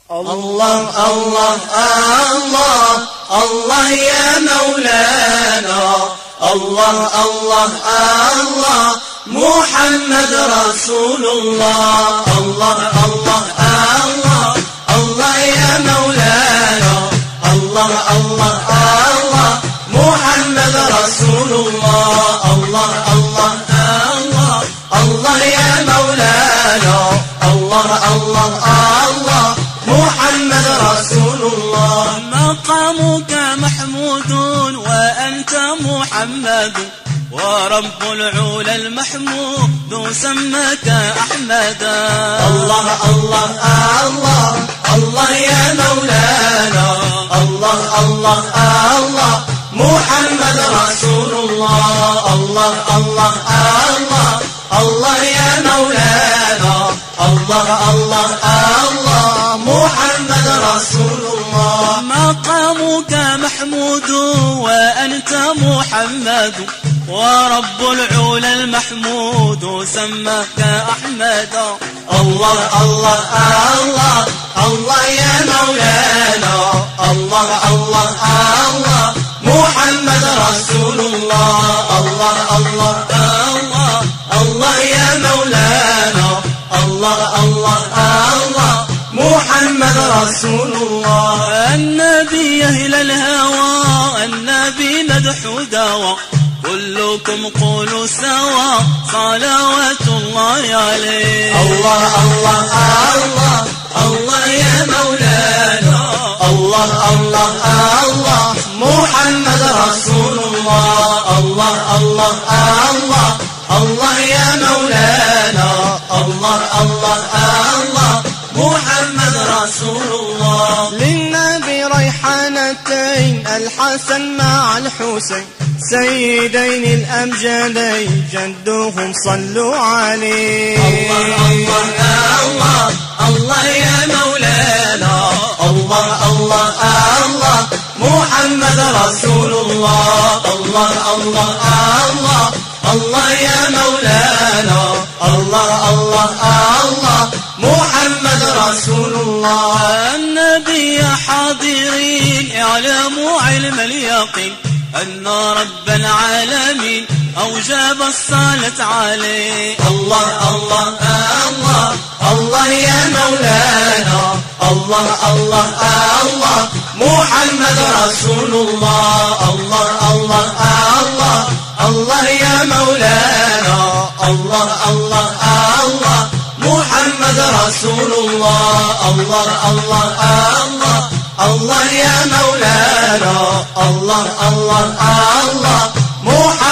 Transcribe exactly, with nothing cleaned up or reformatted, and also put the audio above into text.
الله الله الله الله يا مولانا، الله الله الله محمد رسول الله. الله الله الله الله يا مولانا، الله الله الله محمد رسول الله. الله الله الله الله يا مولانا، الله الله الله محمد رسول الله. مقامك محمود وأنت محمد، ورب العلا المحمود سماك أحمدا. الله الله الله الله يا مولانا، الله الله الله محمد رسول الله. الله الله الله الله يا مولانا، الله الله الله محمد رسول الله. مقامك محمود وأنت محمد، ورب العلا المحمود سماك أحمدا. الله الله الله الله يا مولانا، الله الله الله محمد رسول الله. الله الله الله الله يا مولانا، الله الله الله محمد رسول الله. النبي أهل الهوى، النبي مدح دوا، كلكم قولوا سوا صلوات الله عليه. الله الله الله الله يا مولانا، الله الله الله محمد رسول الله. الله الله الله الله يا مولانا، الله الله الله محمد رسول الله. للنبي ريحانتين، الحسن مع الحسين، سيدين الأمجدين، جدوهم صلوا عليه. الله الله الله الله يا مولانا، الله الله الله محمد رسول الله. الله الله الله الله يا مولانا، الله الله الله محمد رسول الله. النبي حاضرين اعلموا علم اليقين، أن رب العالمين أوجب الصلاة عليه. الله الله الله الله يا مولانا، الله الله الله محمد رسول الله. الله الله الله الله يا مولانا، الله الله الله محمد رسول الله. الله الله الله الله يا مولانا، الله الله الله محمد